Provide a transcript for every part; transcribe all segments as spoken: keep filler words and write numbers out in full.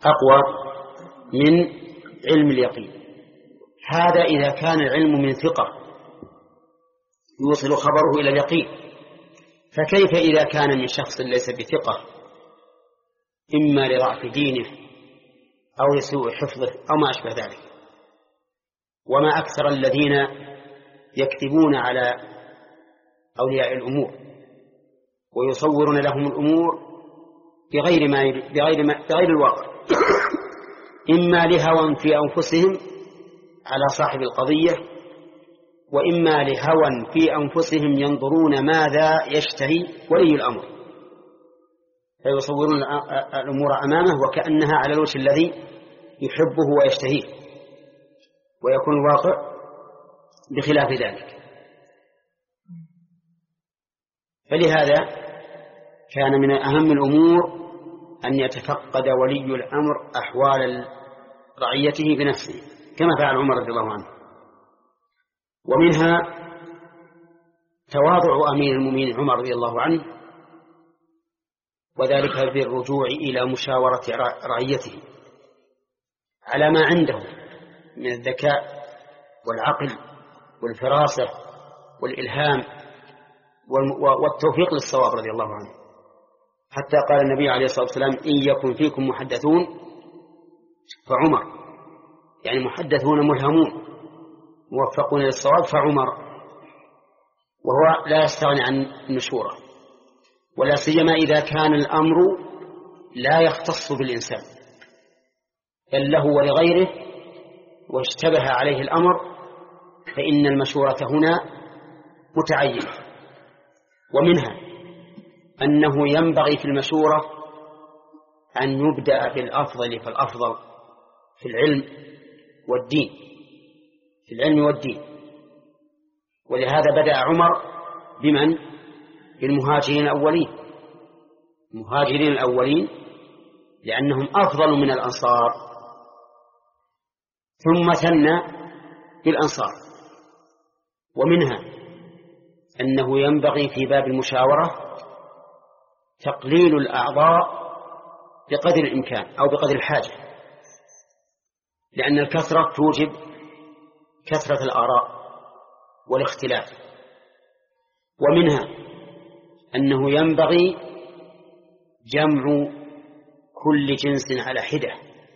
أقوى من علم اليقين. هذا إذا كان العلم من ثقة يوصل خبره إلى اليقين، فكيف إذا كان من شخص ليس بثقة، إما لضعف دينه أو لسوء حفظه أو ما أشبه ذلك؟ وما أكثر الذين يكذبون على أولياء الأمور ويصورون لهم الأمور بغير, ما بغير, ما بغير الواقع، إما لهوى في أنفسهم على صاحب القضية، وإما لهوى في أنفسهم ينظرون ماذا يشتهي ولي الأمر، فيصورون الأمور أمامه وكأنها على الوجه الذي يحبه ويشتهيه، ويكون الواقع بخلاف ذلك. فلهذا كان من أهم الأمور أن يتفقد ولي الأمر أحوال رعيته بنفسه كما فعل عمر رضي الله عنه. ومنها تواضع أمير المؤمنين عمر رضي الله عنه، وذلك بالرجوع إلى مشاورة رعيته على ما عنده من الذكاء والعقل والفراسة والإلهام والتوفيق للصواب رضي الله عنه، حتى قال النبي عليه الصلاة والسلام: إن يكن فيكم محدثون فعمر، يعني محدثون ملهمون موفقون للصواب فعمر، وهو لا يستغني عن المشورة، ولا سيما إذا كان الأمر لا يختص بالإنسان بل له ولغيره واشتبه عليه الأمر، فإن المشورة هنا متعينة. ومنها أنه ينبغي في المشورة أن يبدأ بالأفضل فالأفضل في العلم والدين، في العلم والدين. ولهذا بدأ عمر بمن؟ بالمهاجرين الأولين، المهاجرين الأولين لأنهم أفضل من الأنصار، ثم ثنى بالأنصار. ومنها أنه ينبغي في باب المشاورة تقليل الأعضاء بقدر الإمكان أو بقدر الحاجة، لأن الكثرة توجب كثرة الآراء والاختلاف. ومنها أنه ينبغي جمع كل جنس على حدة،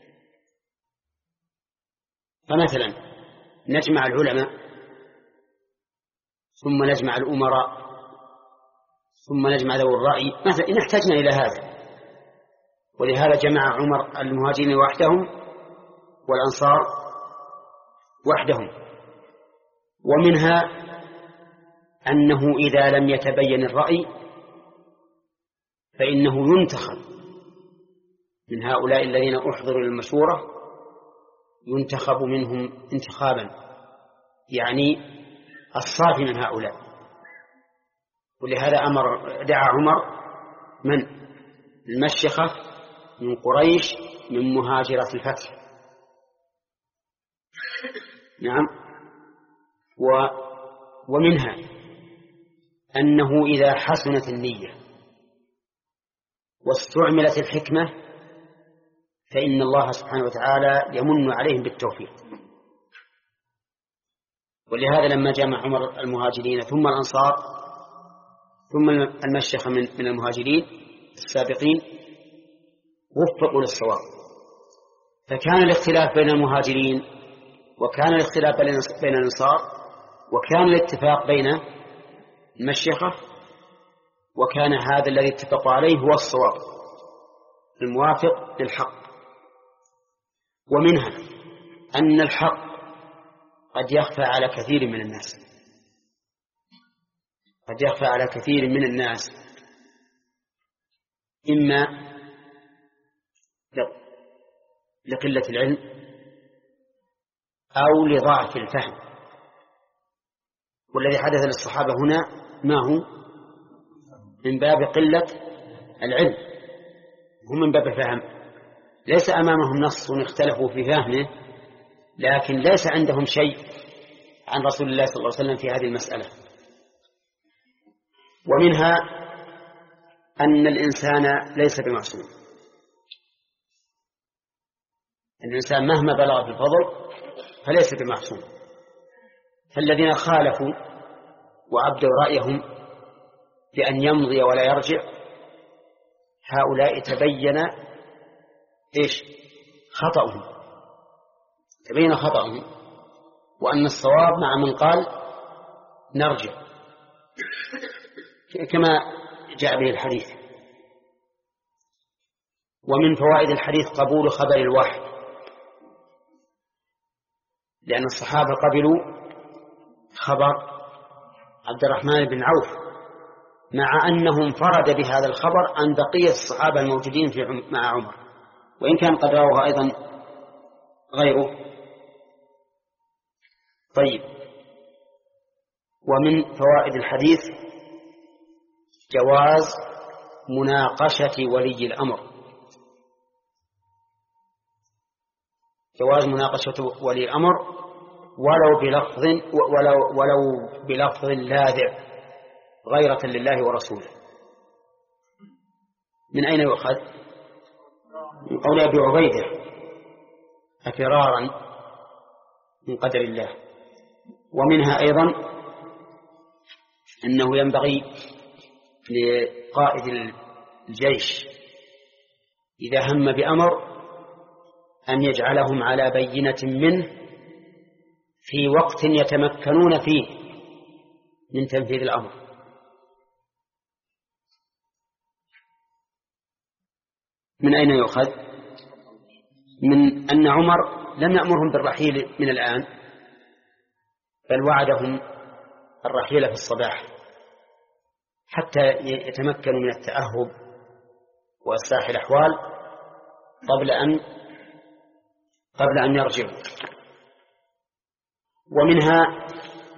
فمثلا نجمع العلماء ثم نجمع الأمراء ثم نجمع ذوي الرأي مثلا إن احتجنا إلى هذا. ولهذا جمع عمر المهاجرين وحدهم والأنصار وحدهم. ومنها أنه إذا لم يتبين الرأي فإنه ينتخب من هؤلاء الذين أحضروا للمشورة، ينتخب منهم انتخابا يعني الصافي من هؤلاء. ولهذا أمر دعا عمر من؟ المشيخة من قريش من مهاجرة الفتح. نعم. و ومنها أنه إذا حسنت النية واستعملت الحكمة فإن الله سبحانه وتعالى يمن عليهم بالتوفيق. ولهذا لما جمع عمر المهاجرين ثم الأنصار ثم المشيخة من المهاجرين السابقين وفقوا للصواب، فكان الاختلاف بين المهاجرين وكان الاختلاف بين الأنصار وكان الاتفاق بين المشيخة، وكان هذا الذي اتفقوا عليه هو الصواب الموافق للحق. ومنها أن الحق قد يخفى على كثير من الناس، قد يخفى على كثير من الناس إما لقلة العلم أو لضعف الفهم. والذي حدث للصحابة هنا ما هو؟ من باب قلة العلم، هم من باب الفهم. ليس أمامهم نص اختلفوا في فهمه، لكن ليس عندهم شيء عن رسول الله صلى الله عليه وسلم في هذه المسألة. ومنها أن الإنسان ليس بمعصوم، أن الإنسان مهما بلغ في الفضل فليس بمعصوم. فالذين خالفوا وعبدوا رأيهم بأن يمضي ولا يرجع هؤلاء تبين إيش خطأهم، تبين خطأهم، وأن الصواب مع من قال نرجع كما جاء به الحديث. ومن فوائد الحديث قبول خبر الوحي، لأن الصحابة قبلوا خبر عبد الرحمن بن عوف مع أنه انفرد بهذا الخبر عن بقية الصحابة الموجودين في مع عمر، وإن كان قد رواه أيضا غيره. طيب، ومن فوائد الحديث جواز مناقشة ولي الأمر، جواز مناقشة ولي الأمر ولو بلفظ ولو, ولو بلفظ لاذع غيرة لله ورسوله. من أين يؤخذ؟ من قول أبي عبيدة أفرارا من قدر الله. ومنها أيضا أنه ينبغي لقائد الجيش إذا هم بأمر أن يجعلهم على بينة منه في وقت يتمكنون فيه من تنفيذ الأمر. من أين يؤخذ؟ من أن عمر لم يأمرهم بالرحيل من الآن، بل وعدهم الرحيل في الصباح حتى يتمكنوا من التأهب وإصلاح الأحوال قبل أن قبل أن يرجعوا. ومنها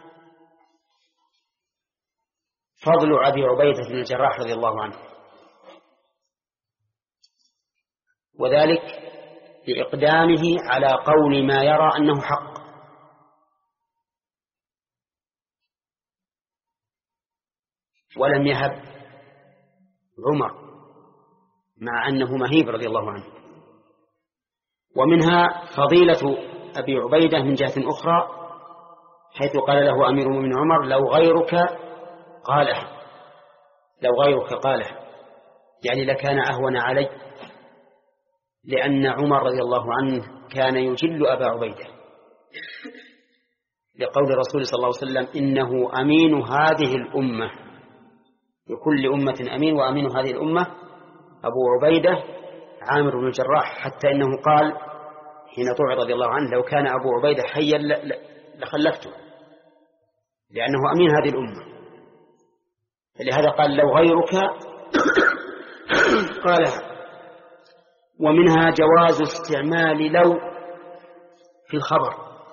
فضل أبي عبيدة بن الجراح رضي الله عنه، وذلك لإقدامه على قول ما يرى أنه حق، ولم يهب عمر مع أنه مهيب رضي الله عنه. ومنها فضيلة أبي عبيدة من جهة أخرى، حيث قال له أمير المؤمنين عمر لو غيرك قالها، لو غيرك قالها، يعني لكان أهون علي، لأن عمر رضي الله عنه كان يجل أبا عبيدة، لقول الرسول صلى الله عليه وسلم إنه أمين هذه الأمة، لكل أمة أمين، وأمين هذه الأمة أبو عبيدة عامر بن الجراح، حتى إنه قال حين طعن رضي الله عنه لو كان أبو عبيدة حيا لخلفته، لأنه أمين هذه الأمة. فلهذا قال لو غيرك قالها. ومنها جواز استعمال لو في الخبر،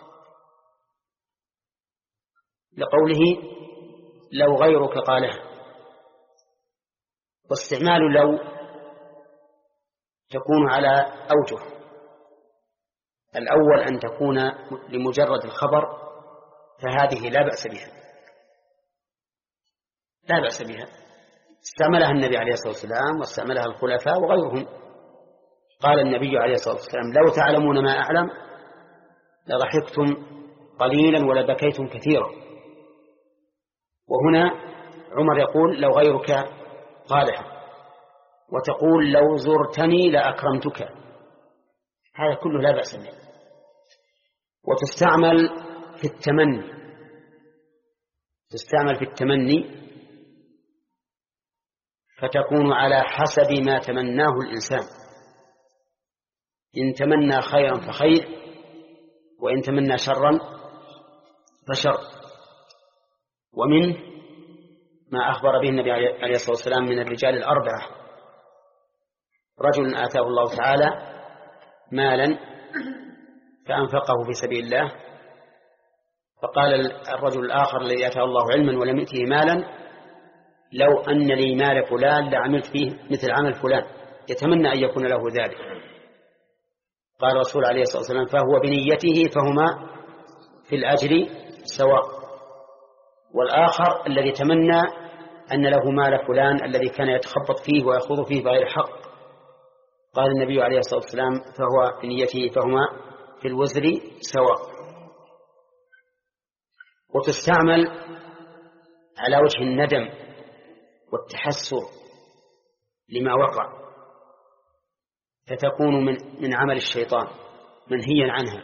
لقوله لو غيرك قالها. واستعمال لو تكون على أوجه: الأول أن تكون لمجرد الخبر، فهذه لا بأس بها، لا بأس بها، استعملها النبي عليه الصلاة والسلام واستعملها الخلفاء وغيرهم. قال النبي عليه الصلاة والسلام لو تعلمون ما أعلم لضحكتم قليلا ولبكيتم كثيرا. وهنا عمر يقول لو غيرك قالها، وتقول لو زرتني لأكرمتك، هذا كله لا بأس به. وتستعمل في التمني، تستعمل في التمني فتكون على حسب ما تمناه الإنسان، إن تمنى خيرا فخير، وإن تمنى شرا فشر. ومن ما أخبر به النبي عليه الصلاة والسلام من الرجال الأربعة: رجل آتاه الله تعالى مالا فأنفقه في سبيل الله، فقال الرجل الآخر الذي آتاه الله علما ولم يؤته مالا لو أن لي مال فلان لعملت فيه مثل عمل فلان، يتمنى أن يكون له ذلك. قال الرسول عليه الصلاة والسلام فهو بنيته فهما في الأجر سواء. والآخر الذي تمنى أن له مال فلان الذي كان يتخبط فيه ويخوض فيه بغير حق، قال النبي عليه الصلاة والسلام فهو في نيته فهما في الوزر سواء. وتستعمل على وجه الندم والتحسر لما وقع، فتكون من من عمل الشيطان منهيا عنها.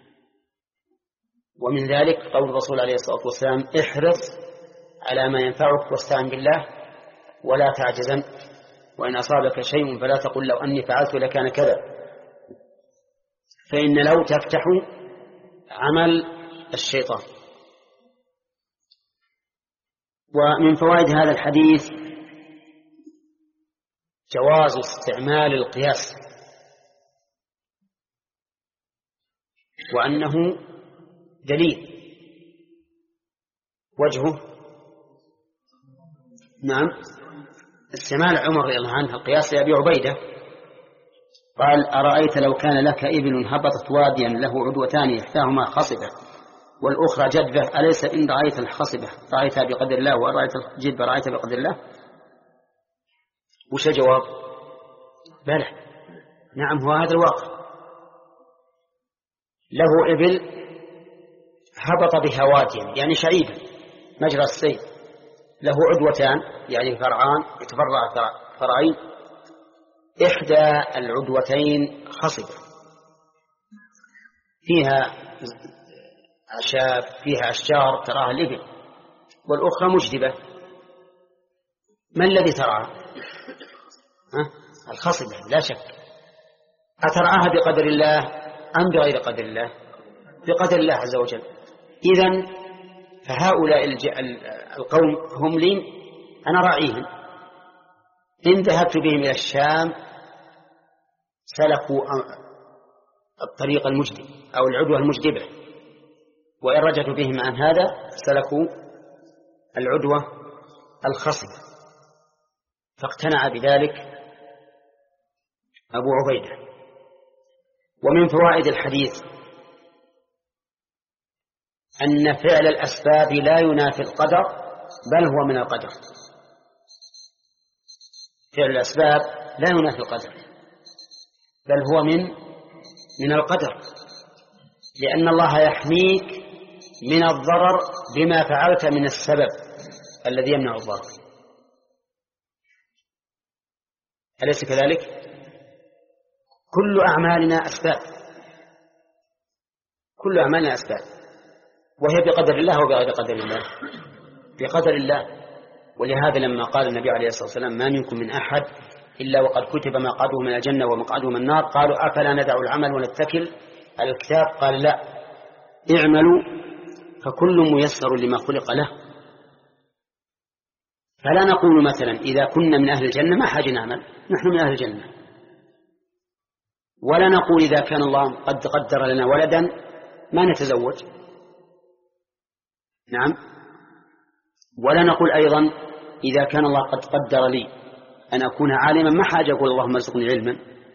ومن ذلك قول الرسول عليه الصلاة والسلام احرص على ما ينفعك واستعن بالله ولا تعجزن، وإن أصابك شيء فلا تقل لو أني فعلت لكان كذا، فإن لو تفتح عمل الشيطان. ومن فوائد هذا الحديث جواز استعمال القياس، وأنه دليل. وجهه نعم استعمال عمر رضي الله عنه القياس لأبي عبيدة، قال أرأيت لو كان لك إبل هبطت واديا له عدوتان إحداهما خصبة والأخرى جدة، أليس إن رأيت الخصبة رأيتها بقدر الله ورأيت الجدة رأيتها بقدر الله؟ وش الجواب؟ بلى نعم هو هذا الواقع. له إبل هبط بها واديا يعني شعيبا مجرى السيل، له عدوتان يعني فرعان يتفرع فرعين، إحدى العدوتين خصبة فيها أعشاب فيها أشجار تراها الإبل، والأخرى مجدبة. ما الذي تراها؟ الخصبة لا شك. أترعاها بقدر الله أم بغير قدر الله؟ بقدر الله عز وجل. إذن فهؤلاء القوم هم لي أنا راعيهم، إن ذهبت بهم إلى الشام سلكوا الطريق المجدب أو العدوى المجدبة، وإن رجعت بهم عن هذا سلكوا العدوى الخصبة. فاقتنع بذلك أبو عبيدة. ومن فوائد الحديث أن فعل الأسباب لا ينافي القدر بل هو من القدر. فعل الأسباب لا ينافي القدر بل هو من من القدر، لأن الله يحميك من الضرر بما فعلت من السبب الذي يمنع الضرر. أليس كذلك؟ كل أعمالنا أسباب، كل أعمالنا أسباب، وهي بقدر الله وبغير قدر الله. بقدر الله. ولهذا لما قال النبي عليه الصلاة والسلام ما منكم من أحد إلا وقد كتب مقعده من الجنة ومقعده من النار، قالوا أفلا ندع العمل ونتكل على الكتاب؟ قال لا، اعملوا فكل ميسر لما خلق له. فلا نقول مثلا إذا كنا من أهل الجنة ما حاجة نعمل، نحن من أهل الجنة. ولا نقول إذا كان الله قد قدر لنا ولدا ما نتزوج، نعم. ولا نقول أيضا إذا كان الله قد قدر لي أن أكون عالما ما حاجة أقول اللهم ارزقني علما،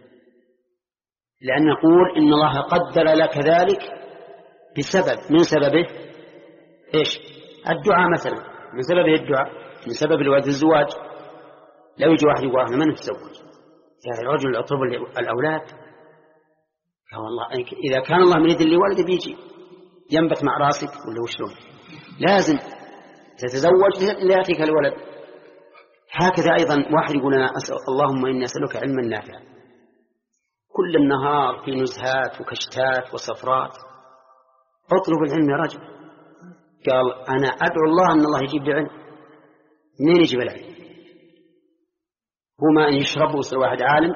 لأن نقول إن الله قدر لك ذلك بسبب، من سببه إيش؟ الدعاء مثلا، من سببه الدعاء، من سبب الولد الزواج. لو يجي واحد يقول احنا ما نتزوج يا الرجل اطلب الأولاد، يا والله إذا كان الله مريد لي ولد بيجي ينبت مع راسك ولا وشلون؟ لازم تتزوج ليأتيك الولد. هكذا أيضا واحد يقول أنا أسأل اللهم إني أسألك علما نافعا، كل النهار في نزهات وكشتات وسفرات، اطلب العلم يا رجل. قال أنا أدعو الله أن الله يجيب لي علم. منين يجيب العلم؟ هو ما أن يشرب ويصير واحد عالم؟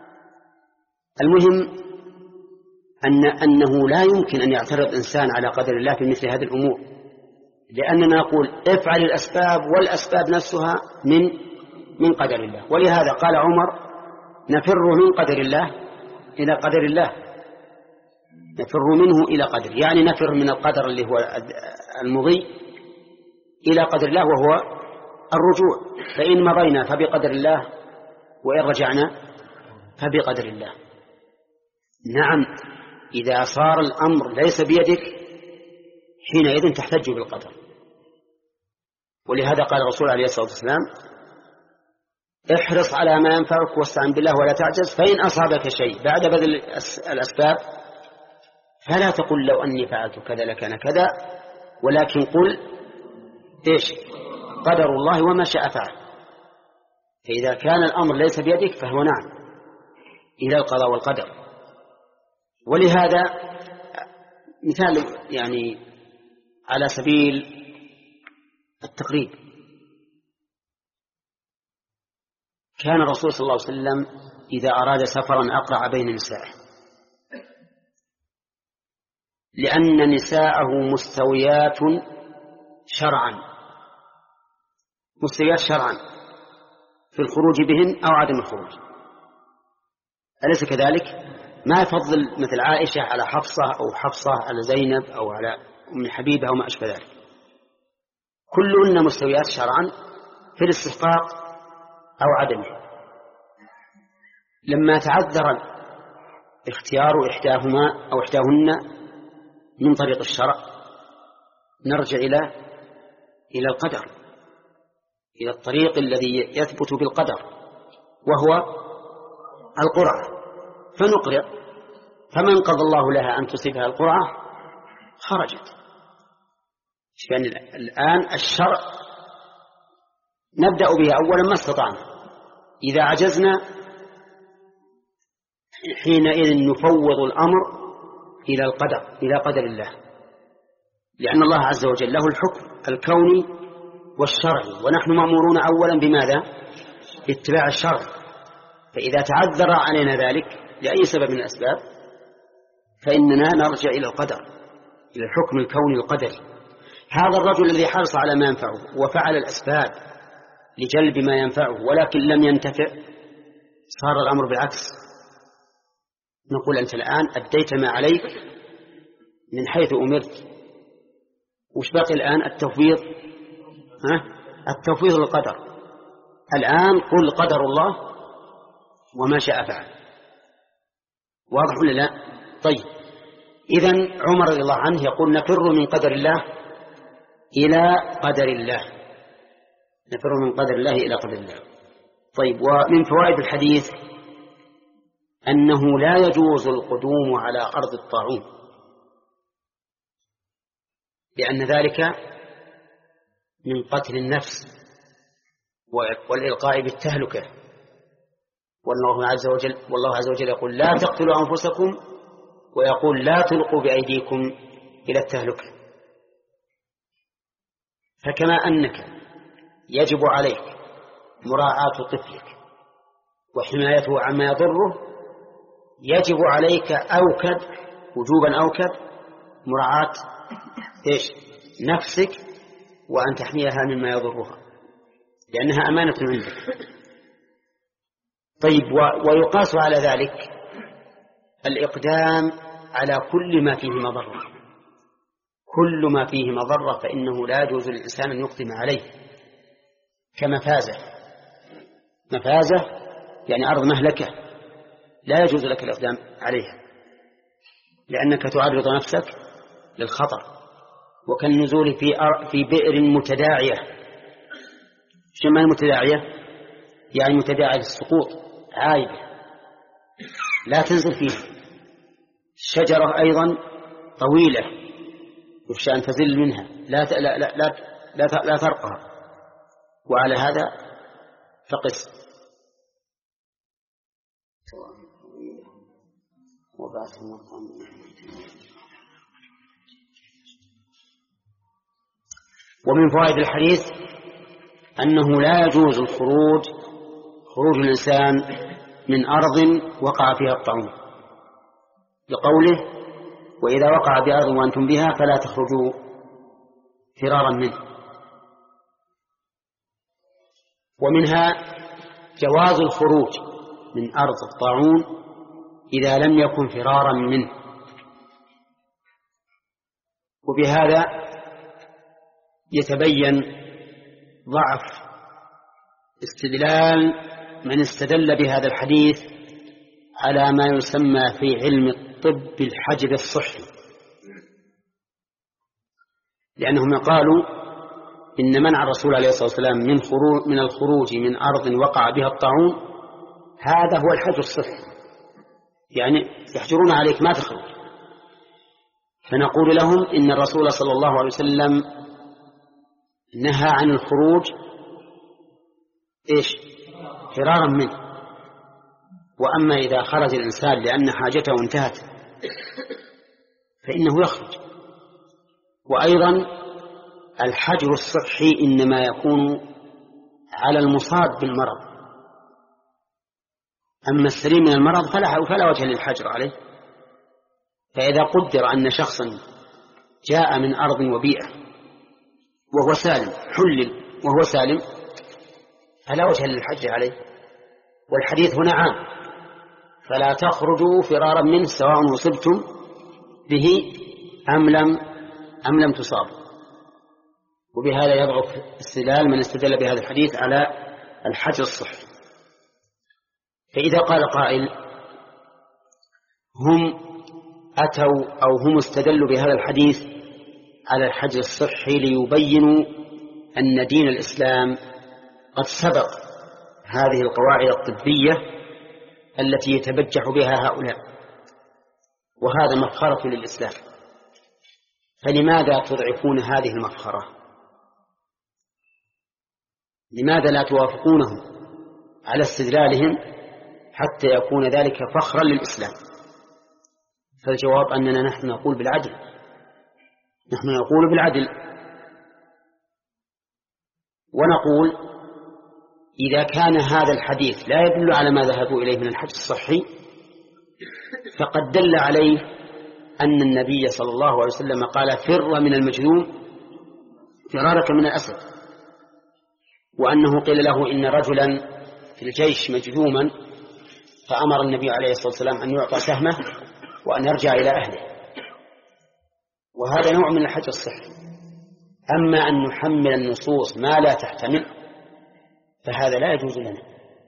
المهم أن أنه لا يمكن أن يعترض إنسان على قدر الله في مثل هذه الأمور، لأننا نقول افعل الأسباب والأسباب نفسها من من قدر الله. ولهذا قال عمر نفر من قدر الله إلى قدر الله، نفر منه إلى قدر، يعني نفر من القدر اللي هو المضي إلى قدر الله وهو الرجوع. فإن مضينا فبقدر الله وإن رجعنا فبقدر الله. نعم إذا صار الأمر ليس بيدك حينئذ تحتج بالقدر. ولهذا قال الرسول عليه الصلاة والسلام احرص على ما ينفعك واستعن بالله ولا تعجز، فإن أصابك شيء بعد بذل الأسباب فلا تقل لو أني فعلت كذا لكان كذا، ولكن قل إيش؟ قدر الله وما شاء فعل. فإذا كان الأمر ليس بيدك فهو نعم إلى القضاء والقدر. ولهذا مثال يعني على سبيل التقريب، كان الرسول صلى الله عليه وسلم إذا أراد سفرا أقرع بين نسائه، لأن نساءه مستويات شرعا، مستويات شرعا في الخروج بهن أو عدم الخروج، أليس كذلك؟ ما يفضل مثل عائشة على حفصة أو حفصة على زينب أو على أم حبيبة أو ما أشبه ذلك، كلهن مستويات شرعا في الاستحقاق أو عدمه. لما تعذر اختيار إحداهما أو إحداهن من طريق الشرع نرجع إلى إلى القدر، إلى الطريق الذي يثبت بالقدر وهو القرعة، فنقرأ، فمن قضى الله لها أن تصيبها القرعة خرجت. يعني الآن الشرع نبدأ به أولا ما استطعنا، إذا عجزنا حينئذ نفوض الأمر إلى القدر، إلى قدر الله، لأن الله عز وجل له الحكم الكوني والشرعي، ونحن مأمورون أولا بماذا؟ باتباع الشرع. فإذا تعذر علينا ذلك لأي سبب من الأسباب فإننا نرجع إلى القدر، إلى الحكم الكوني القدري. هذا الرجل الذي حرص على ما ينفعه وفعل الأسباب لجلب ما ينفعه ولكن لم ينتفع، صار الأمر بالعكس، نقول أنت الآن أديت ما عليك من حيث أمرت، وش باقي الآن؟ التفويض، ها؟ التفويض للقدر. الآن قل قدر الله وما شاء فعل. واضح ولا لا؟ طيب، إذن عمر رضي الله عنه يقول نفر من قدر الله إلى قدر الله، نفر من قدر الله إلى قدر الله. طيب، ومن فوائد الحديث أنه لا يجوز القدوم على أرض الطاعون، لأن ذلك من قتل النفس والإلقاء بالتهلكة، والله عز وجل والله عز وجل يقول لا تقتلوا أنفسكم، ويقول لا تلقوا بأيديكم إلى التهلكة. فكما أنك يجب عليك مراعاة طفلك وحمايته عما يضره، يجب عليك أوكد وجوبا أوكد مراعاة إيش؟ نفسك، وأن تحميها مما يضرها، لأنها أمانة عندك. طيب، ويقاس على ذلك الإقدام على كل ما فيه مضرة، كل ما فيه مضرة فإنه لا يجوز للإنسان أن يقدم عليه، كمفازة، مفازة يعني أرض مهلكة لا يجوز لك الإقدام عليها، لأنك تعرض نفسك للخطر، وكالنزول في في بئر متداعية. شو معنى متداعية؟ يعني متداعية للسقوط، عايبة لا تنزل فيها. الشجرة أيضا طويلة يخشى أن تزل منها، لا لا لا لا, لا, لا ترقها، وعلى هذا فقس. ومن فوائد الحديث أنه لا يجوز الخروج خروج الإنسان من أرض وقع فيها الطاعون، لقوله وإذا وقع بأرض وأنتم بها فلا تخرجوا فرارا منه. ومنها جواز الخروج من أرض الطاعون إذا لم يكن فرارا منه. وبهذا يتبين ضعف استدلال من استدل بهذا الحديث على ما يسمى في علم الطب الحجر الصحي، لأنهم قالوا إن منع الرسول عليه الصلاة والسلام من خروج من الخروج من أرض وقع بها الطاعون هذا هو الحجر الصحي، يعني يحجرون عليك ما تخرج. فنقول لهم إن الرسول صلى الله عليه وسلم نهى عن الخروج إيش؟ فرارا منه. وأما إذا خرج الإنسان لأن حاجته انتهت فإنه يخرج. وأيضا الحجر الصحي إنما يكون على المصاب بالمرض، أما السليم من المرض فلا, فلا وجه للحجر عليه. فإذا قدر أن شخصا جاء من أرض وبيئة وهو سالم، حلل وهو سالم، فلا وجه للحجر عليه. والحديث هنا عام، فلا تخرجوا فرارا منه سواء أصبتم به أم لم أم لم تصابوا. وبهذا يضعف استدلال من استدل بهذا الحديث على الحجر الصحي. فإذا قال قائل هم أتوا أو هم استدلوا بهذا الحديث على الحجر الصحي ليبينوا أن دين الإسلام قد سبق هذه القواعد الطبية التي يتبجح بها هؤلاء، وهذا مفخرة للإسلام، فلماذا تضعفون هذه المفخرة؟ لماذا لا توافقونهم على استدلالهم حتى يكون ذلك فخرا للإسلام؟ فالجواب أننا نحن نقول بالعدل، نحن نقول بالعدل ونقول إذا كان هذا الحديث لا يدل على ما ذهبوا إليه من الحجر الصحي فقد دل عليه أن النبي صلى الله عليه وسلم قال فر من المجذوم فرارك من الأسد، وأنه قيل له إن رجلا في الجيش مجذوما فأمر النبي عليه الصلاة والسلام أن يعطى سهمه وأن يرجع إلى أهله، وهذا نوع من الحجر الصحي. أما أن نحمل النصوص ما لا تحتمل فهذا لا يجوز لنا.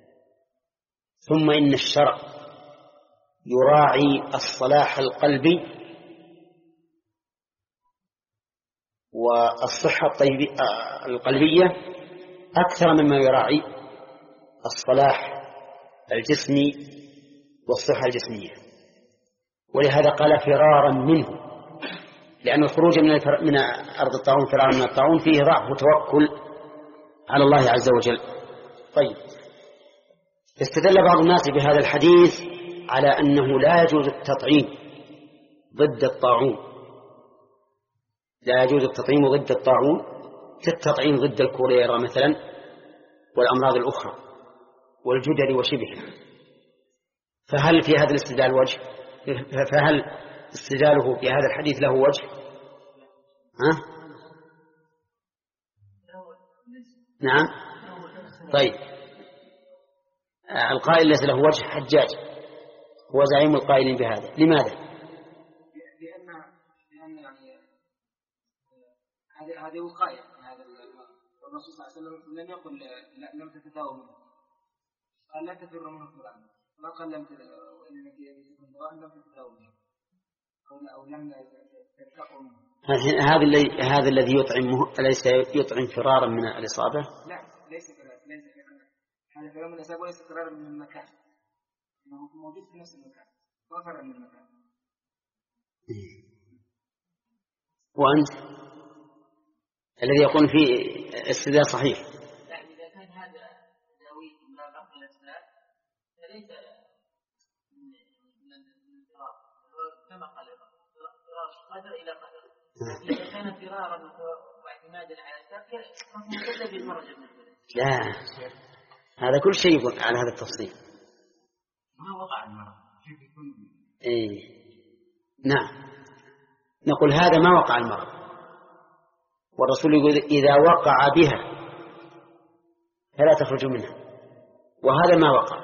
ثم إن الشرع يراعي الصلاح القلبي والصحة القلبية أكثر مما يراعي الصلاح الجسمي والصحة الجسمية، ولهذا قال فرارا منه، لأن الخروج من, الفر... من أرض الطاعون فرارا من الطاعون فيه ضعف وتوكل على الله عز وجل. طيب، استدل بعض الناس بهذا الحديث على أنه لا يجوز التطعيم ضد الطاعون، لا يجوز التطعيم ضد الطاعون كالتطعيم ضد الكوليرا مثلا والأمراض الأخرى والجدري وشبهه. فهل في هذا الاستدلال وجه؟ فهل استدلاله في هذا الحديث له وجه؟ ها؟ نعم. طيب، القائل ليس له وجه حجاج هو زعيم القائلين بهذا. لماذا؟ لأن لأن يعني هذه هذه وقاية. هذا الرسول صلى الله عليه وسلم لم يقل لم تتداووا منه، قال لا تفر منه فلان، ما قال لم لم تتداووا منه أو لم تلتقوا منه. هذا الذي هذا الذي يطعمه أليس يطعم فرارا من الإصابة؟ لا، ليس كذلك، ليس كذلك. هذا فرار من الإصابة وليس فرارا من المكان، إنه موجود في نفس المكان، ما فرار من المكان. وأنت الذي يقول فيه استدلال صحيح. يعني إذا كان هذا داوي ما بقي الأسباب فليس من الفرار، كما قال فرار قدر إلى قدر. إذا كان فرارا واعتمادا على السبب فهو بالمرجع من الفرار. لا، هذا كل شيء على هذا التفصيل. ما وقع المرض. إيه، نعم، نقول هذا ما وقع المرض، والرسول يقول إذا وقع بها فلا تخرج منها، وهذا ما وقع.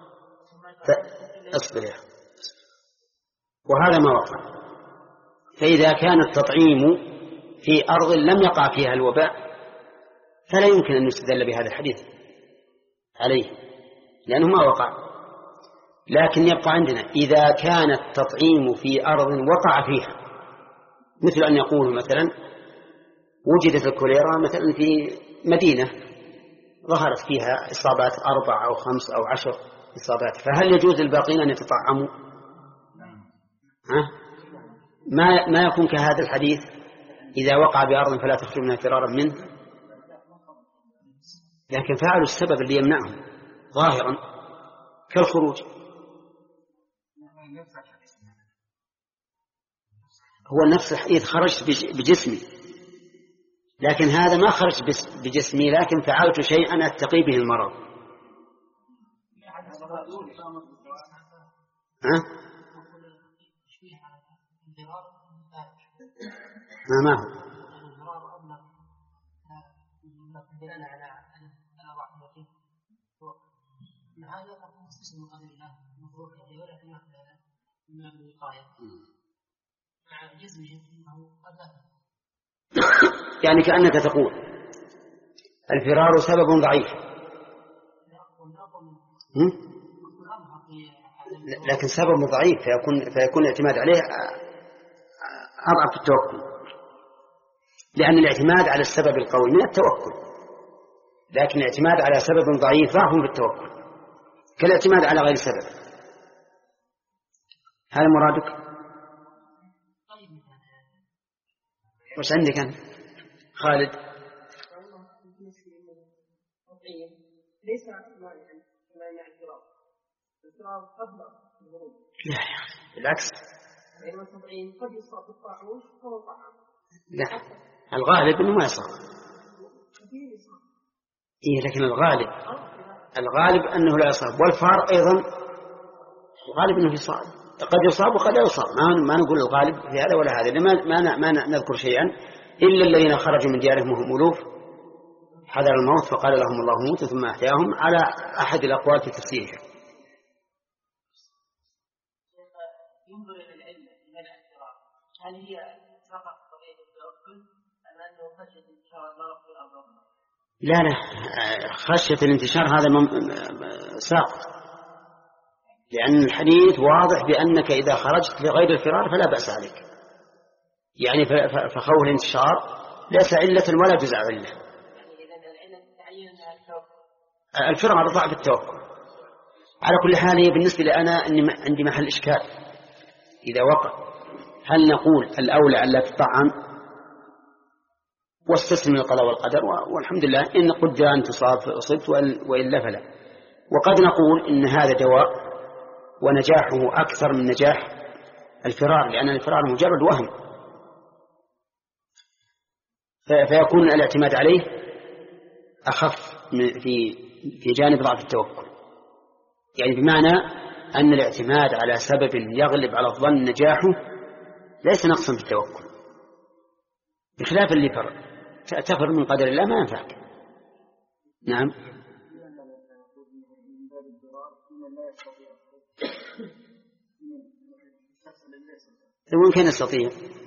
اصبر يا وهذا ما وقع. فإذا كان التطعيم في أرض لم يقع فيها الوباء فلا يمكن أن يستدل بهذا الحديث عليه لأنه ما وقع. لكن يبقى عندنا إذا كان التطعيم في أرض وقع فيها، مثل أن يقول مثلا وجدت الكوليرا مثلا في مدينة ظهرت فيها إصابات أربع أو خمس أو عشر إصابات، فهل يجوز للباقين أن يتطعموا؟ ها؟ ما ما يكون كهذا الحديث إذا وقع بأرض فلا تخرج منها فرارا منه، لكن فعلوا السبب اللي يمنعهم ظاهرا كالخروج. هو نفس الحديث خرجت بجسمي، لكن هذا ما خرج بجسمي لكن فعلت شيئا أتقي به المرض. ها؟ ما ما هو يعني كأنك تقول الفرار سبب ضعيف، لكن سبب ضعيف فيكون, فيكون الاعتماد عليه أضعف التوكل، لأن الاعتماد على السبب القوي من التوكل، لكن الاعتماد على سبب ضعيف ضعف في التوكل كالاعتماد على غير سبب. هذا مرادك؟ وش عندك أنت خالد؟ ليس مانعا كما يمنع الفرار، الفرار قبل الغروب. لا بالعكس، لأن التطعيم قد يصاب بالطاعون فهو طعام. لا الغالب إنه ما يصاب. إيه لكن الغالب الغالب أنه لا يصاب، والفار أيضا الغالب أنه يصاب، قد يصاب وقد لا يصاب، ما ما نقول الغالب في هذا ولا هذا، ما ما ما نذكر شيئا إلا الذين خرجوا من ديارهم وهم ألوف حذر الموت فقال لهم الله موتوا ثم أحياهم، على أحد الأقوال في تفسيرها. ينظر إلى العلة في منع الفرار، هل هي فقط قضية التوكل أم أنه خشية انتشار المرض في الأرض؟ لا لا خشية الانتشار هذا ساقط، لأن الحديث واضح بأنك إذا خرجت لغير الفرار فلا بأس عليك، يعني فخوف الانتشار ليس علة ولا جزء علة. الفرار ضعف التوكل. على كل حال هي بالنسبة لأنا أني عندي محل إشكال إذا وقع، هل نقول الأولى ألا تطعم واستسلم القضاء والقدر والحمد لله إن قدر أن تصاب فأصبت وإلا فلا، وقد نقول إن هذا دواء ونجاحه أكثر من نجاح الفرار، لأن الفرار مجرد وهم، فيكون الاعتماد عليه أخف في في جانب ضعف التوكل، يعني بمعنى أن الاعتماد على سبب يغلب على الظن نجاحه ليس نقصا في التوكل، بخلاف اللي فر تفر من قدر الله ما ينفعك. نعم وإن كان يستطيع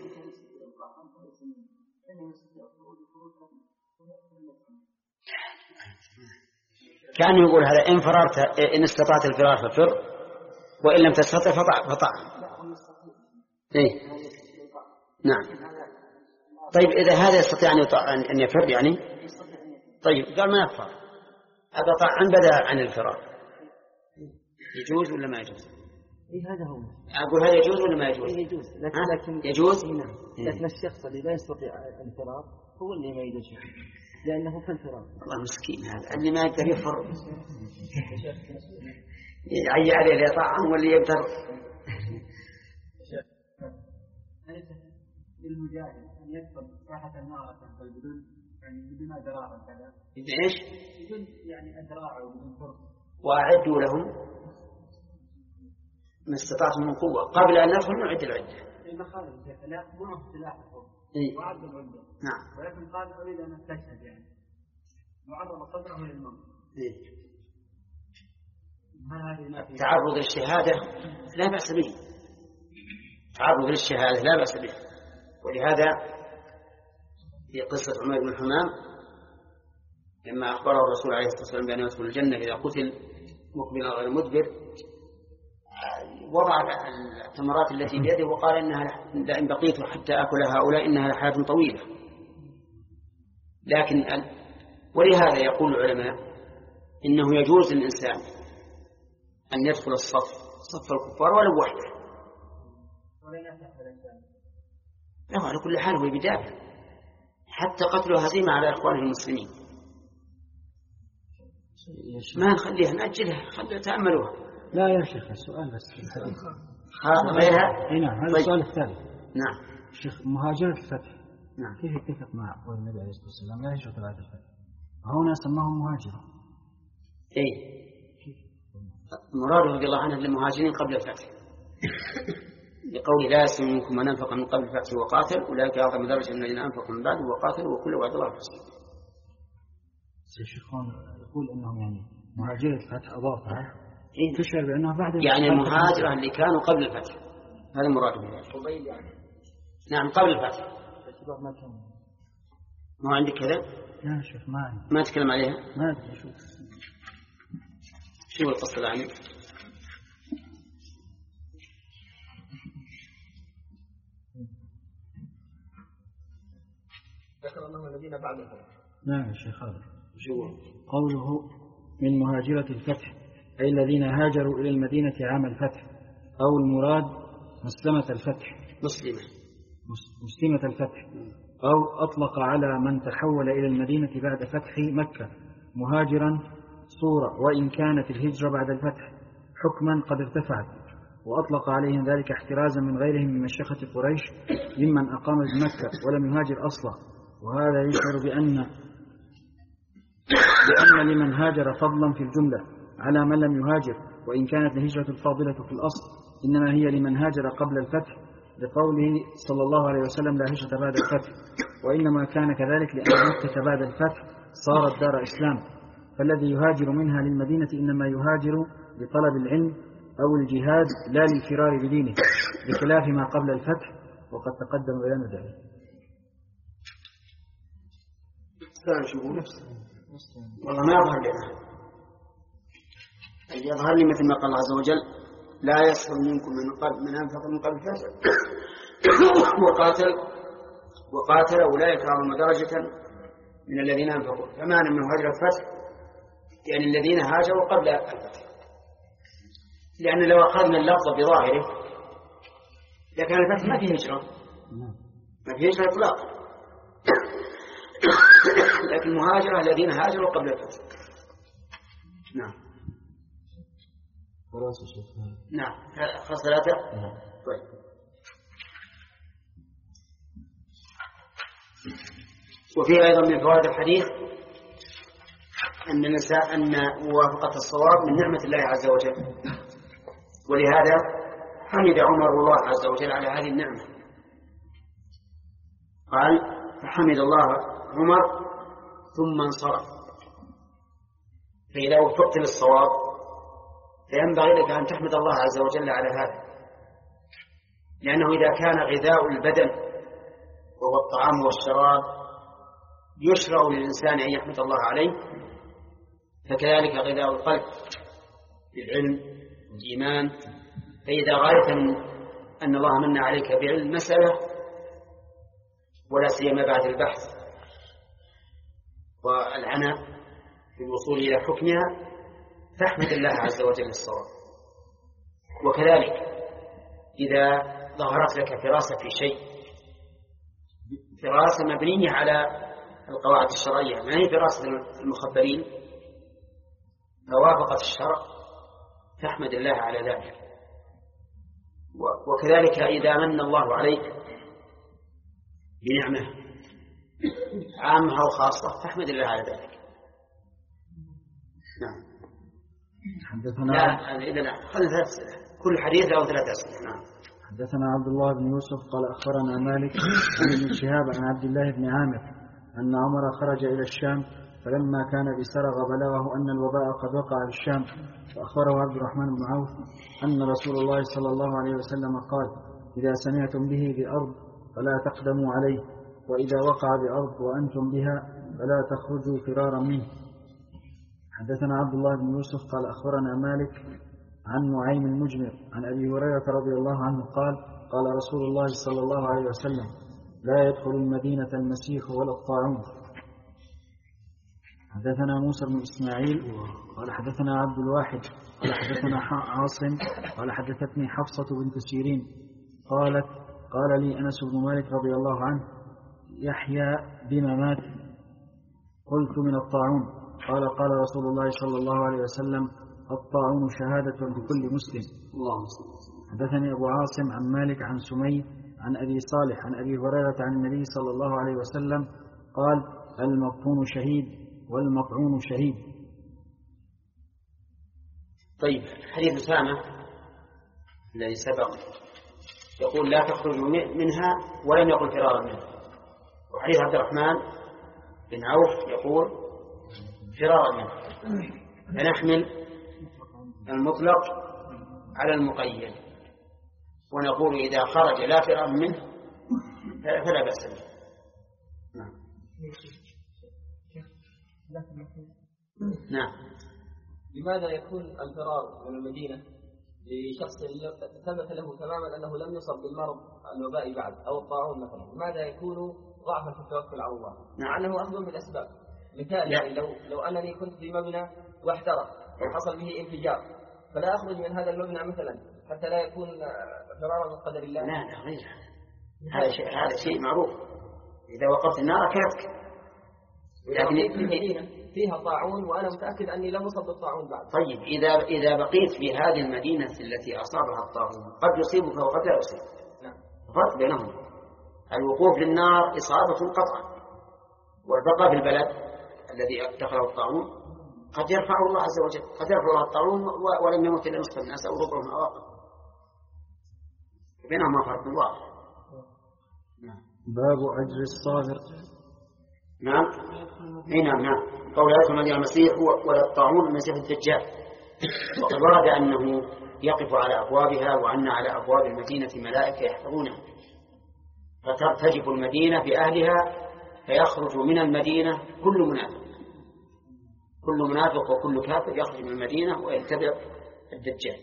كأنه يقول هذا إن فررت إن استطعت الفرار ففر وإن لم تستطع فطع فطع إيه؟ نعم. طيب إذا هذا يستطيع أن يفر يعني طيب قال ما يفر هذا طعن بدأ عن الفرار، يجوز ولا ما يجوز؟ إيه هذا هو. أقول هذا يجوز ولا ما يجوز؟ إيه يجوز لكن, لكن يجوز. نعم. لكن الشخص اللي لا يستطيع الفرار هو اللي ما يجوز لأنه في الفرار. الله مسكين هذا اللي ما يقدر يفر يعي عليه اللي يطعم واللي يقدر. للمجاهد أن يدخل ساحة النار بدون يعني بدون أدراع كذا. إيش؟ بدون يعني أدراع وبدون فرص. وأعدوا لهم ما استطعتم من قوة قبل أن ندخل نعد العدة. المخالف لا مو اختلاف إيه؟ وعد العدة. نعم. ولكن قال أريد أن أستشهد يعني معرض صدره للموت. إيه؟ هل هذه ما تعرض للشهادة لا بأس به، تعرض للشهادة لا بأس به، ولهذا في قصة عمر بن الحمام لما أخبره الرسول عليه الصلاة والسلام بأنه يدخل الجنة إذا قتل مقبلا غير مدبر وضع التمرات التي بيده وقال إنها لئن بقيت حتى أكل هؤلاء إنها لحياة طويلة، لكن ولهذا يقول العلماء إنه يجوز للإنسان أن يدخل الصف صف الكفار ولو وحده، لا على كل حال هو بدافع، حتى قتله هزيمة على إخوانه المسلمين، ما نخليها نأجلها، خليها تأملوها. لا يا شيخ السؤال بس غيرها. اي نعم، هذا طيب. السؤال الثالث. نعم شيخ مهاجرة الفتح، نعم كيف يتفق مع قول النبي عليه الصلاة والسلام لا هجرة بعد الفتح؟ هنا سماهم مهاجرة. إيه مراد رضي الله عنه للمهاجرين قبل الفتح لقول لا يسلم منكم من أنفق من قبل الفتح وقاتل أولئك أعظم درجة من الذين أنفقوا من بعد وقاتلوا وكل وعد الله حسنا. الشيخون يقول أنهم يعني مهاجرة الفتح أضافها إيه؟ تشعر بأنها بعد يعني المهاجرة اللي كانوا قبل الفتح، هذا المراد به. يعني. نعم قبل الفتح. ما كان ما عندك كذا؟ لا شيخ ما عندي، ما تكلم عليها؟ ما أدري شو شو القصة الآن؟ ذكر الله الذين بعد الفتح. نعم يا شيخ هذا شو قوله من مهاجرة الفتح أي الذين هاجروا إلى المدينة عام الفتح، أو المراد مسلمة الفتح مسلمة مسلمة الفتح، أو أطلق على من تحول إلى المدينة بعد فتح مكة مهاجرا صورة، وإن كانت الهجرة بعد الفتح حكما قد ارتفعت، وأطلق عليهم ذلك احترازا من غيرهم من مشيخة قريش ممن أقام بمكة ولم يهاجر أصلا. وهذا يشعر بأن بأن لمن هاجر فضلا في الجملة على من لم يهاجر، وإن كانت الهجرة الفاضلة في الأصل إنما هي لمن هاجر قبل الفتح، لقوله صلى الله عليه وسلم لا هجرة بعد الفتح، وإنما كان كذلك لأن مكة بعد الفتح صارت دار إسلام، فالذي يهاجر منها للمدينة إنما يهاجر لطلب العلم أو الجهاد لا للفرار بدينه، بخلاف ما قبل الفتح وقد تقدم بيان ذلك. والله ما يظهر لنا، يظهر لي مثل ما قال الله عز وجل لا يسخر منكم من قبل من أنفق من قبل الفتح وقاتل وقاتل أولئك أعظم درجة من الذين أنفقوا، فما من هاجر الفتح يعني الذين هاجروا قبل الفتح، لأن لو أخذنا اللفظ بظاهره لكان الفتح ما فيه هجرة، ما فيه هجرة إطلاقا، لكن المهاجرة الذين هاجروا قبل الفتح. نعم خلاص يا شيخ. نعم خلاص ثلاثة. طيب وفي أيضا من فوائد الحديث أن النساء أن موافقة الصواب من نعمة الله عز وجل، ولهذا حمد عمر الله عز وجل على هذه النعمة، قال فحمد الله عمر ثم انصرف. فإذا وفقت للصواب فينبغي لك أن تحمد الله عز وجل على هذا، لأنه إذا كان غذاء البدن وهو الطعام والشراب يشرع للإنسان أن يحمد الله عليه، فكذلك غذاء القلب بالعلم والإيمان. فإذا غاية من أن الله من عليك بعلم مسألة ولا سيما بعد البحث والعناء في الوصول إلى حكمها فاحمد الله عز وجل الصواب. وكذلك إذا ظهرت لك فراسة في شيء، فراسة مبنية على القواعد الشرعية ما هي فراسة المخبرين، فوافقت الشرع فاحمد الله على ذلك. وكذلك إذا من الله عليك بنعمة عامة أو خاصة فاحمد الله على ذلك. نعم حدثنا لا إذا لا خلنا ثلاث كل حديث أو ثلاث أسئلة. نعم حدثنا عبد الله بن يوسف قال أخبرنا مالك عن ابن شهاب عن عبد الله بن عامر أن عمر خرج إلى الشام، فلما كان بسرغ بلغه أن الوباء قد وقع في الشام، فأخبره عبد الرحمن بن عوف أن رسول الله صلى الله عليه وسلم قال إذا سمعتم به بأرض فلا تقدموا عليه، وإذا وقع بأرض وأنتم بها فلا تخرجوا فرارا منه. حدثنا عبد الله بن يوسف قال أخبرنا مالك عن نعيم المجمر عن أبي هريرة رضي الله عنه قال قال رسول الله صلى الله عليه وسلم لا يدخل المدينة المسيح ولا الطاعون. حدثنا موسى بن إسماعيل قال حدثنا عبد الواحد قال حدثنا عاصم قال حدثتني حفصة بنت سيرين قالت قال لي أنس بن مالك رضي الله عنه يحيى بما مات؟ قلت من الطاعون. قال قال رسول الله صلى الله عليه وسلم الطاعون شهادة لكل مسلم. حدثني أبو عاصم عن مالك عن سمي عن أبي صالح عن أبي هريرة عن النبي صلى الله عليه وسلم قال المبطون شهيد والمطعون شهيد. طيب حديث أسامة الذي سبق يقول لا تخرج منها ولم يقل فرارا منها، وحديث عبد الرحمن بن عوف يقول فرارا منها. فنحمل المطلق على المقيد ونقول إذا خرج لا فرار منه فلا بأس به. نعم. لماذا يكون الفرار من المدينة لشخص ثبت له تماما أنه لم يصب بالمرض الوبائي بعد أو الطاعون مثلا، لماذا يكون ضعفا في التوكل على الله مع أنه أخذ من الأسباب؟ مثال يعني لو لو أنني كنت في مبنى واحترق وحصل به انفجار فلا أخرج من هذا المبنى مثلا حتى لا يكون فرارا من قدر الله. لا لا غير هذا شيء هذا شيء معروف. إذا وقفت النار كلتك، لكن في مدينة فيها طاعون وأنا متأكد أني لم أصب بالطاعون بعد. طيب إذا إذا بقيت في هذه المدينة التي أصابها الطاعون قد يصيبك وقد لا يصيب. نعم. فرق بينهم. الوقوف للنار إصابة قطعا، والبقاء في البلد الذي دخله الطاعون قد يرفعه الله عز وجل، قد يرفع الله الطاعون ولم يمت إلا نصف الناس أو ربعهم أو أقل. بينهما فرق واضح. باب أجر الصابر. نعم. اي نعم نعم. قول يدخل المدينة المسيح ولا الطاعون المسيح الدجال، وقد ورد أنه يقف على أبوابها وأن على أبواب المدينة ملائكة يحفظونها، فترتجف المدينة بأهلها فيخرج من المدينة كل منافق كل منافق وكل كافر يخرج من المدينة ويتبع الدجال.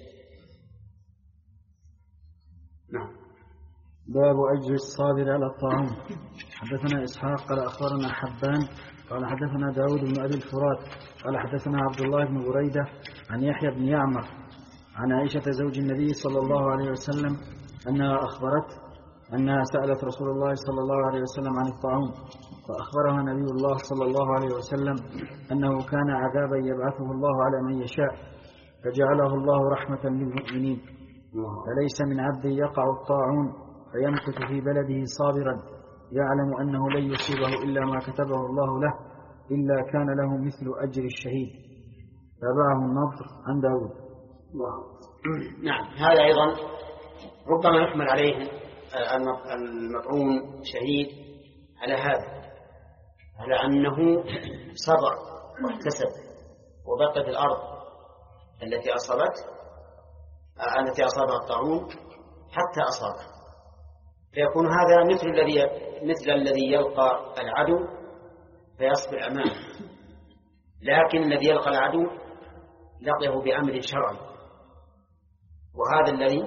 نعم. باب أجر الصابر على الطاعون. حدثنا إسحاق قال أخبرنا حبان قال حدثنا داود بن أبي الفرات قال حدثنا عبد الله بن بريدة عن يحيى بن يعمر عن عائشة زوج النبي صلى الله عليه وسلم أنها أخبرت أنها سألت رسول الله صلى الله عليه وسلم عن الطاعون، فأخبرها نبي الله صلى الله عليه وسلم أنه كان عذابا يبعثه الله على من يشاء فجعله الله رحمة للمؤمنين، فليس من عبد يقع الطاعون فيمكث في بلده صابرا يعلم أنه لن يصيبه إلا ما كتبه الله له إلا كان له مثل أجر الشهيد. تابعه النضر عن داود. نعم. هذا أيضا ربما يحمل عليه المطعون شهيد على هذا، على أنه صبر واحتسب وبقى في الأرض التي أصابت التي أصابها الطاعون حتى أصابه، فيكون هذا مثل الذي مثل الذي يلقى العدو فيصبر أمامه، لكن الذي يلقى العدو لقيه بأمر شرعي، وهذا الذي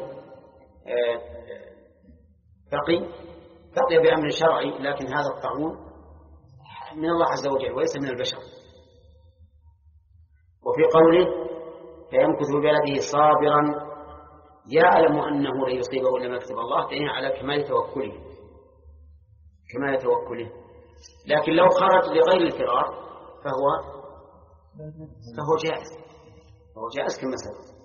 بقي بقي بأمر شرعي، لكن هذا الطاعون من الله عز وجل وليس من البشر. وفي قوله فيمكث ببلده صابرا يعلم أنه لا يصيبه إلا ما كتب الله دليل على كمال توكله كمال توكله لكن لو خرج لغير الفرار فهو فهو جائز فهو جائز كما سبق.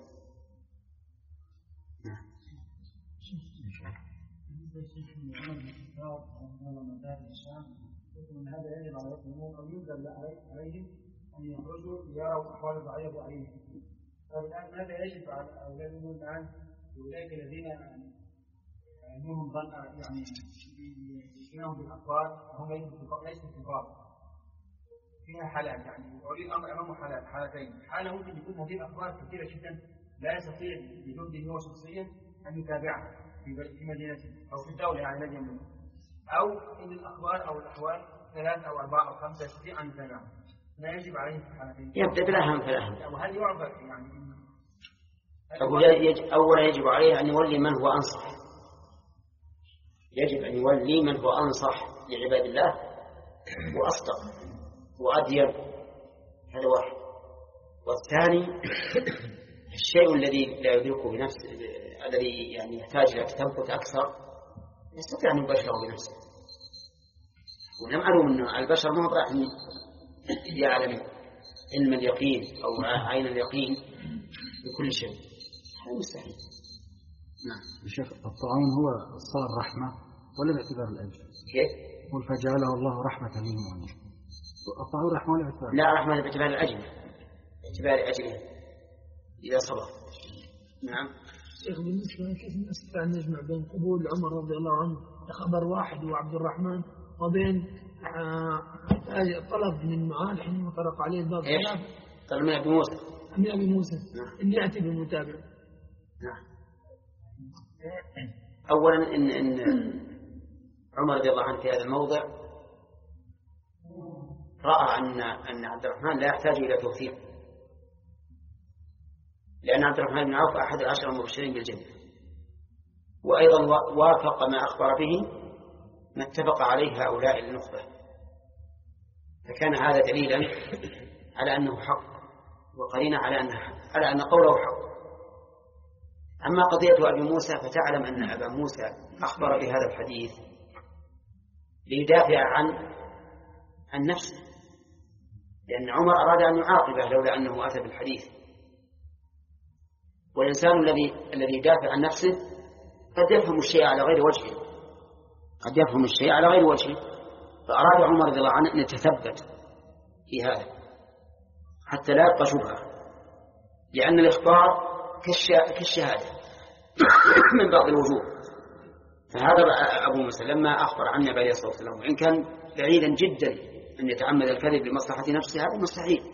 هذا يجب على المسلمين أو ينزل عليهم أن يخرجوا ليروا أحوال ضعيفة عليهم. فالآن ماذا يجب على أولاد المؤمنين الآن أولئك الذين علمهم ظن يعني يشينهم بالأخبار وهم ليسوا كفار؟ فيها حالات، يعني ولي الأمر أمامه حالات حالتين. حالة ممكن يكون هذه الأخبار كثيرة جدا لا يستطيع بجهده هو شخصيا أن يتابعها في مدينته أو في الدولة يعني الذي يملكها، أو إن الأخبار أو الأحوال ثلاث أو أربعة أو خمسة يستطيع أن يتابعها. لا يجب عليه في الحالتين. يبدأ بالأهم فالأهم. وهل يعبر يعني أولا يجب عليه أن يولي من هو أنصح، يجب أن يولي من هو أنصح لعباد الله وأصدق وأدين هذا واحد. والثاني الشيء الذي لا يدركه بنفسه، الذي يعني يحتاج إلى تثبت أكثر، يستطيع أن يبشره بنفسه. ولم أعلم أن البشر ما هو راح يعلم علم اليقين أو عين اليقين بكل شيء، هذا مستحيل. نعم يا شيخ، الطاعون هو صار رحمة ولا باعتبار الأجر؟ كيف؟ قل فجعله الله رحمة للمؤمنين. الطاعون رحمة ولا باعتبار؟ لا، رحمة باعتبار الأجر، باعتبار أجره إذا صبر. نعم. شيخ بالنسبة كيف نستطيع أن نجمع بين قبول عمر رضي الله عنه لخبر واحد وعبد الرحمن وبين طلب من معاذ حينما طرق عليه الباب ثلاث طلب من أبي موسى من أبي موسى نعم. أن يأتي بالمتابع. نعم. أولا إن, إن عمر رضي الله عنه في هذا الموضع رأى أن أن عبد الرحمن لا يحتاج إلى توثيق، لأن عبد الرحمن بن عوف أحد العشر المبشرين بالجنة، وأيضا وافق ما أخبر به ما اتفق عليه هؤلاء النخبة، فكان هذا دليلا على أنه حق وقرينة على أنه على أن قوله حق. أما قضية أبي موسى فتعلم أن أبا موسى أخبر بهذا الحديث ليدافع عن عن نفسه، لأن عمر أراد أن يعاقبه لولا أنه أتى بالحديث. والإنسان الذي الذي يدافع عن نفسه قد يفهم الشيء على غير وجهه، قد يفهم الشيء على غير وجهه، فأراد عمر رضي الله عنه أن يتثبت في هذا حتى لا يبقى شبهة، لأن الإخبار كالشهادة من بعض الوجوه. فهذا أبو موسى لما أخبر عن النبي عليه الصلاة والسلام، وإن كان بعيدا جدا أن يتعمد الكذب لمصلحة نفسه، هذا مستحيل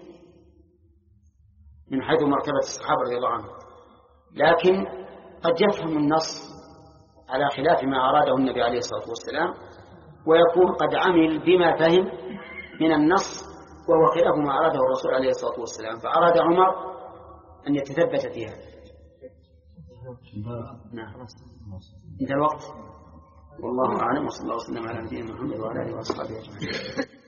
من حيث مرتبة الصحابة رضي الله عنهم، لكن قد يفهم النص على خلاف ما أراده النبي عليه الصلاة والسلام، ويكون قد عمل بما فهم من النص وهو خلاف ما أراده الرسول عليه الصلاة والسلام، فأراد عمر أن يتثبت فيها. نعم. انتهى الوقت، والله أعلم، وصلى الله وسلم على نبينا محمد وعلى آله وأصحابه أجمعين.